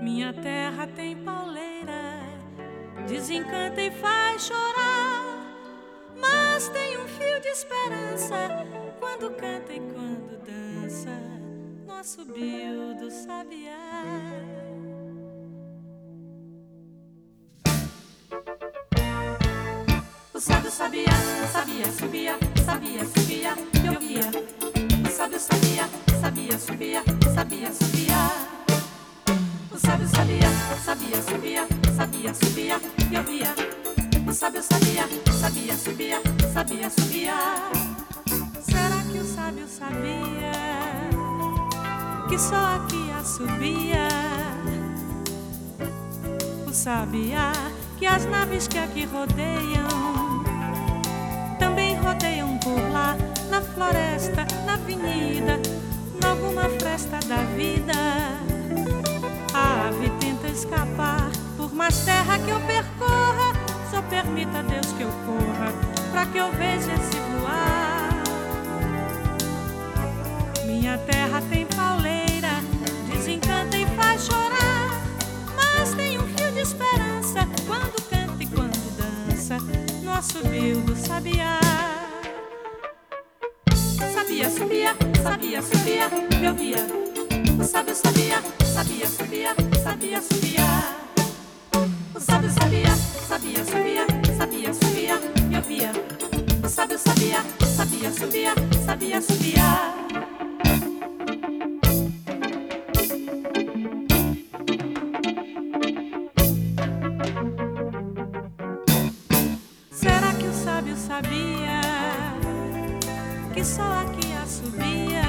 Minha terra tem pauleira, desencanta e faz chorar, mas tem um fio de esperança quando canta e quando dança no assobio do sabiá. O sábio sabia, sabia, subia, sabia, subia, e ouvia. O sábio sabia, sabia, subia, sabia, subia. O sábio sabia, sabia, subia, sabia, subia, e ouvia. O sábio sabia, sabia, subia, sabia, subia. Será que o sábio sabia que só aqui assobia? O sabia que as naves que aqui rodeiam também rodeiam por lá, na floresta, na avenida, nalguma fresta da vida. A ave tenta escapar, por mais terra que eu percorra, só permita Deus que eu corra, pra que eu veja esse voar. Minha terra tem pauleira, desencanta e faz chorar, mas tem um fio de esperança quando canta e quando dança no assobio do sabiá. Sabia, subia, sabia, subia, eu via. O sábio sabia, sabia, subia, sabia, subia. O sábio sabia, sabia, subia, sabia, subia, eu via. O sábio sabia, sabia, subia, sabia, subia. Será que o sábio sabia que só aqui assobia?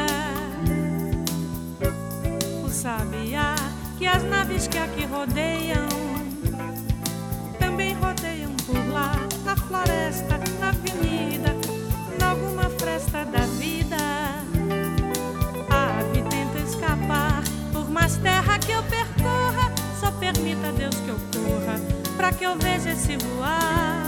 O sabia que as naves que aqui rodeiam também rodeiam por lá, na floresta, na avenida, nalguma fresta da vida. A ave tenta escapar, por mais terra que eu percorra, só permita Deus que eu corra, pra que eu veja esse voar.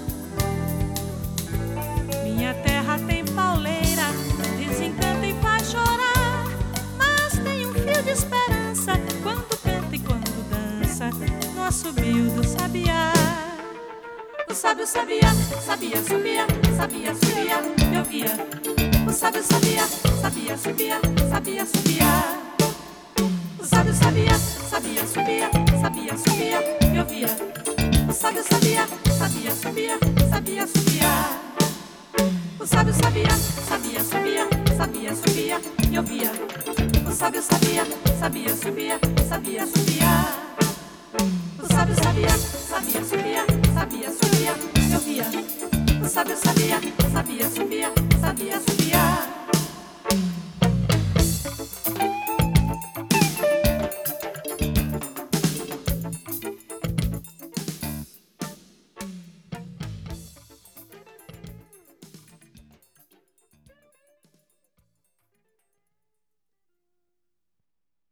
Minha terra tem pauleira, desencanta e faz chorar, mas tem um fio de esperança quando canta e quando dança no assobio do sabiá. O sábio sabia, sabia, subia, sabia, subia, eu via. O sábio sabia, sabia, subia, sabia, subia. O sábio sabia, sabia, subia, sabia, subia, eu via. O sábio sabia, sabia, subia, sabia, subia. O sábio sabia, sabia, subia, sabia, subia, e eu via. O sábio sabia, sabia, subia, sabia, subia. O sábio sabia, sabia.